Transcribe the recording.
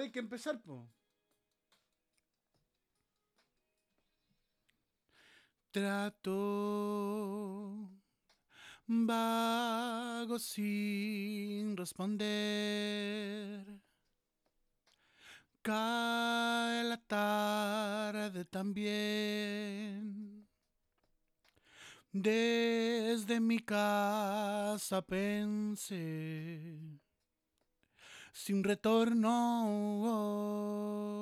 ahora hay que empezar, po. Trato vago sin responder. Cae la tarde también. Desde mi casa pensé sin retorno.